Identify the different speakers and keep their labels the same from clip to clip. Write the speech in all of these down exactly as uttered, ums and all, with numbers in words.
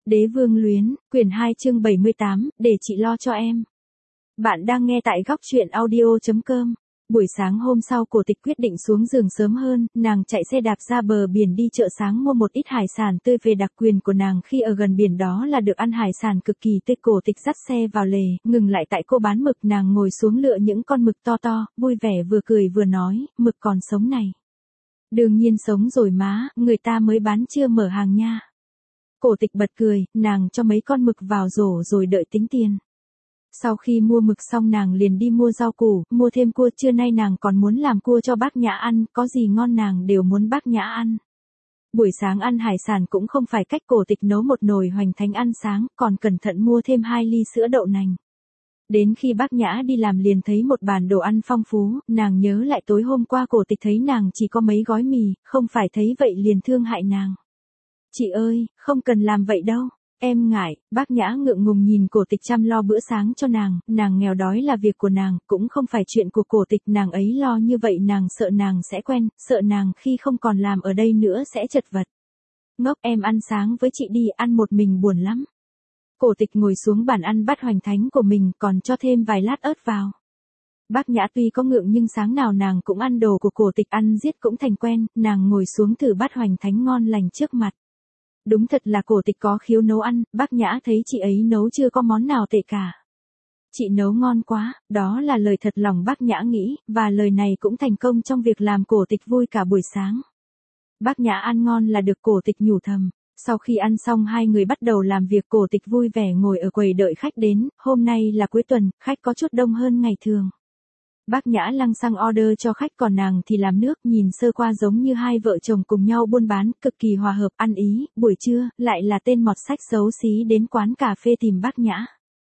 Speaker 1: Đế vương luyến, quyển hai chương bảy mươi tám, để chị lo cho em. Bạn đang nghe tại góc truyện audio chấm com. Buổi sáng hôm sau Cổ Tịch quyết định xuống giường sớm hơn, nàng chạy xe đạp ra bờ biển đi chợ sáng mua một ít hải sản tươi về. Đặc quyền của nàng khi ở gần biển đó là được ăn hải sản cực kỳ tươi. Cổ Tịch dắt xe vào lề, ngừng lại tại cô bán mực, nàng ngồi xuống lựa những con mực to to, vui vẻ vừa cười vừa nói, mực còn sống này. Đương nhiên sống rồi má, người ta mới bán chưa mở hàng nha. Cổ Tịch bật cười, nàng cho mấy con mực vào rổ rồi đợi tính tiền. Sau khi mua mực xong nàng liền đi mua rau củ, mua thêm cua. Trưa nay nàng còn muốn làm cua cho bác Nhã ăn, có gì ngon nàng đều muốn bác Nhã ăn. Buổi sáng ăn hải sản cũng không phải cách. Cổ Tịch nấu một nồi hoành thánh ăn sáng, còn cẩn thận mua thêm hai ly sữa đậu nành. Đến khi bác Nhã đi làm liền thấy một bàn đồ ăn phong phú, nàng nhớ lại tối hôm qua Cổ Tịch thấy nàng chỉ có mấy gói mì, không phải thấy vậy liền thương hại nàng. Chị ơi, không cần làm vậy đâu. Em ngại. Bác Nhã ngượng ngùng nhìn Cổ Tịch chăm lo bữa sáng cho nàng, nàng nghèo đói là việc của nàng, cũng không phải chuyện của Cổ Tịch. Nàng ấy lo như vậy nàng sợ nàng sẽ quen, sợ nàng khi không còn làm ở đây nữa sẽ chật vật. Ngốc, em ăn sáng với chị đi, ăn một mình buồn lắm. Cổ Tịch ngồi xuống bàn ăn bát hoành thánh của mình, còn cho thêm vài lát ớt vào. Bác Nhã tuy có ngượng nhưng sáng nào nàng cũng ăn đồ của Cổ Tịch, ăn giết cũng thành quen. Nàng ngồi xuống thử bát hoành thánh ngon lành trước mặt. Đúng thật là Cổ Tịch có khiếu nấu ăn, bác Nhã thấy chị ấy nấu chưa có món nào tệ cả. Chị nấu ngon quá, đó là lời thật lòng bác Nhã nghĩ, và lời này cũng thành công trong việc làm Cổ Tịch vui cả buổi sáng. Bác Nhã ăn ngon là được, Cổ Tịch nhủ thầm. Sau khi ăn xong hai người bắt đầu làm việc. Cổ Tịch vui vẻ ngồi ở quầy đợi khách đến, hôm nay là cuối tuần, khách có chút đông hơn ngày thường. Bác Nhã lăng xăng order cho khách, còn nàng thì làm nước, nhìn sơ qua giống như hai vợ chồng cùng nhau buôn bán, cực kỳ hòa hợp, ăn ý. Buổi trưa, lại là tên mọt sách xấu xí đến quán cà phê tìm bác Nhã.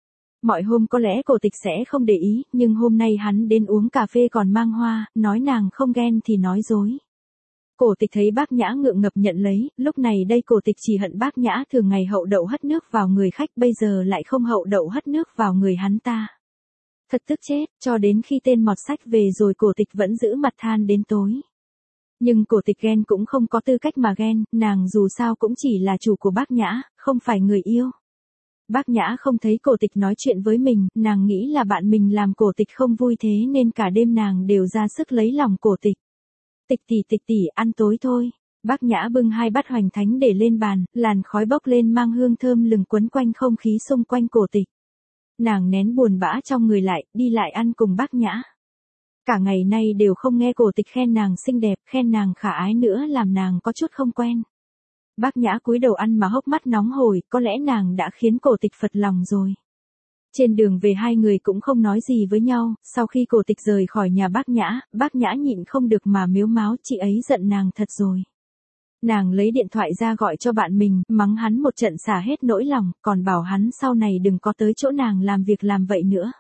Speaker 1: Mọi hôm có lẽ Cổ Tịch sẽ không để ý, nhưng hôm nay hắn đến uống cà phê còn mang hoa, nói nàng không ghen thì nói dối. Cổ Tịch thấy bác Nhã ngượng ngập nhận lấy, lúc này đây Cổ Tịch chỉ hận bác Nhã thường ngày hậu đậu hất nước vào người khách, bây giờ lại không hậu đậu hất nước vào người hắn ta. Thật tức chết, cho đến khi tên mọt sách về rồi Cổ Tịch vẫn giữ mặt than đến tối. Nhưng Cổ Tịch ghen cũng không có tư cách mà ghen, nàng dù sao cũng chỉ là chủ của bác Nhã, không phải người yêu. Bác Nhã không thấy Cổ Tịch nói chuyện với mình, nàng nghĩ là bạn mình làm Cổ Tịch không vui, thế nên cả đêm nàng đều ra sức lấy lòng Cổ Tịch. Tịch tỷ tịch tỷ, ăn tối thôi. Bác Nhã bưng hai bát hoành thánh để lên bàn, làn khói bốc lên mang hương thơm lừng quấn quanh không khí xung quanh Cổ Tịch. Nàng nén buồn bã trong người lại, đi lại ăn cùng bác Nhã. Cả ngày nay đều không nghe Cổ Tịch khen nàng xinh đẹp, khen nàng khả ái nữa, làm nàng có chút không quen. Bác Nhã cúi đầu ăn mà hốc mắt nóng hổi, có lẽ nàng đã khiến Cổ Tịch phật lòng rồi. Trên đường về hai người cũng không nói gì với nhau, sau khi Cổ Tịch rời khỏi nhà bác Nhã, bác Nhã nhịn không được mà mếu máo, chị ấy giận nàng thật rồi. Nàng lấy điện thoại ra gọi cho bạn mình, mắng hắn một trận xả hết nỗi lòng, còn bảo hắn sau này đừng có tới chỗ nàng làm việc làm vậy nữa.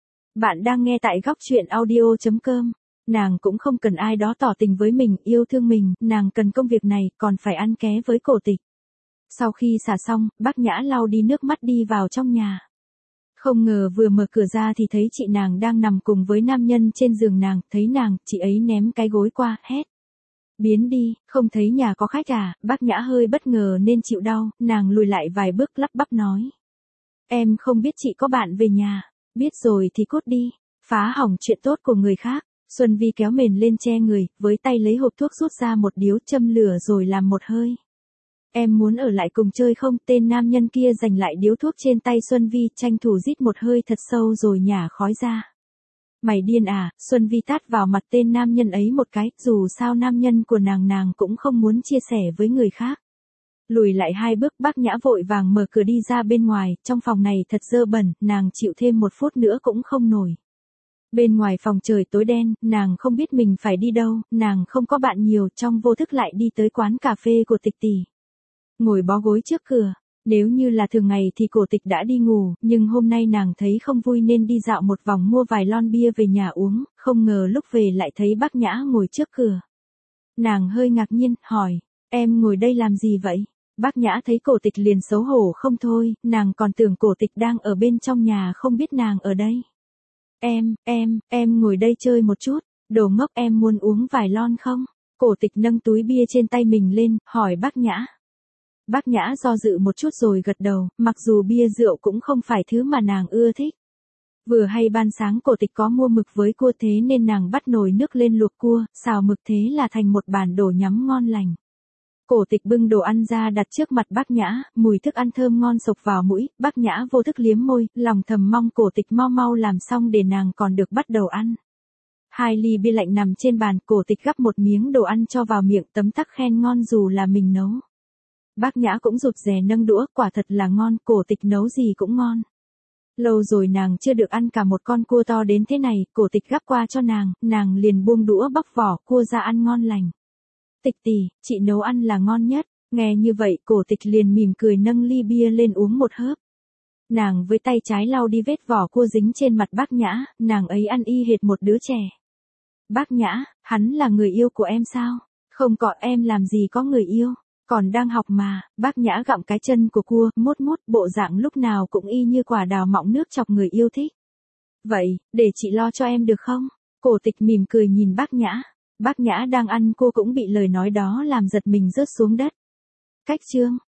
Speaker 1: Bạn đang nghe tại góc truyện audio chấm com. Nàng cũng không cần ai đó tỏ tình với mình, yêu thương mình, nàng cần công việc này, còn phải ăn ké với Cổ Tịch. Sau khi xả xong, bác Nhã lau đi nước mắt đi vào trong nhà. Không ngờ vừa mở cửa ra thì thấy chị nàng đang nằm cùng với nam nhân trên giường nàng, thấy nàng, chị ấy ném cái gối qua, hét. Biến đi, không thấy nhà có khách à? Bác Nhã hơi bất ngờ nên chịu đau, nàng lùi lại vài bước lắp bắp nói. Em không biết chị có bạn về nhà, biết rồi thì cút đi, phá hỏng chuyện tốt của người khác. Xuân Vi kéo mền lên che người, với tay lấy hộp thuốc rút ra một điếu châm lửa rồi làm một hơi. Em muốn ở lại cùng chơi không? Tên nam nhân kia giành lại điếu thuốc trên tay Xuân Vi, tranh thủ rít một hơi thật sâu rồi nhả khói ra. Mày điên à? Xuân Vi tát vào mặt tên nam nhân ấy một cái, dù sao nam nhân của nàng nàng cũng không muốn chia sẻ với người khác. Lùi lại hai bước, bác Nhã vội vàng mở cửa đi ra bên ngoài, trong phòng này thật dơ bẩn, nàng chịu thêm một phút nữa cũng không nổi. Bên ngoài phòng trời tối đen, nàng không biết mình phải đi đâu, nàng không có bạn nhiều, trong vô thức lại đi tới quán cà phê của Tịch tỷ. Ngồi bó gối trước cửa. Nếu như là thường ngày thì Cổ Tịch đã đi ngủ, nhưng hôm nay nàng thấy không vui nên đi dạo một vòng mua vài lon bia về nhà uống, không ngờ lúc về lại thấy bác Nhã ngồi trước cửa. Nàng hơi ngạc nhiên, hỏi, em ngồi đây làm gì vậy? Bác Nhã thấy Cổ Tịch liền xấu hổ không thôi, nàng còn tưởng Cổ Tịch đang ở bên trong nhà không biết nàng ở đây. Em, em, em ngồi đây chơi một chút, đồ ngốc, em muốn uống vài lon không? Cổ Tịch nâng túi bia trên tay mình lên, hỏi bác Nhã. Bác Nhã do dự một chút rồi gật đầu, mặc dù bia rượu cũng không phải thứ mà nàng ưa thích. Vừa hay ban sáng Cổ Tịch có mua mực với cua thế nên nàng bắt nồi nước lên luộc cua, xào mực thế là thành một bàn đồ nhắm ngon lành. Cổ Tịch bưng đồ ăn ra đặt trước mặt bác Nhã, mùi thức ăn thơm ngon xộc vào mũi, bác Nhã vô thức liếm môi, lòng thầm mong Cổ Tịch mau mau làm xong để nàng còn được bắt đầu ăn. Hai ly bia lạnh nằm trên bàn, Cổ Tịch gắp một miếng đồ ăn cho vào miệng, tấm tắc khen ngon dù là mình nấu. Bác Nhã cũng rụt rè nâng đũa, quả thật là ngon, Cổ Tịch nấu gì cũng ngon. Lâu rồi nàng chưa được ăn cả một con cua to đến thế này, Cổ Tịch gắp qua cho nàng, nàng liền buông đũa bóc vỏ cua ra ăn ngon lành. Tịch tỷ, chị nấu ăn là ngon nhất. Nghe như vậy, Cổ Tịch liền mỉm cười nâng ly bia lên uống một hớp. Nàng với tay trái lau đi vết vỏ cua dính trên mặt bác Nhã, nàng ấy ăn y hệt một đứa trẻ. Bác Nhã, hắn là người yêu của em sao? Không có, em làm gì có người yêu, còn đang học mà. Bác Nhã gặm cái chân của cua, mốt mốt, bộ dạng lúc nào cũng y như quả đào mọng nước chọc người yêu thích. Vậy, để chị lo cho em được không? Cổ Tịch mỉm cười nhìn bác Nhã. Bác Nhã đang ăn cua cũng bị lời nói đó làm giật mình rớt xuống đất. Cách chương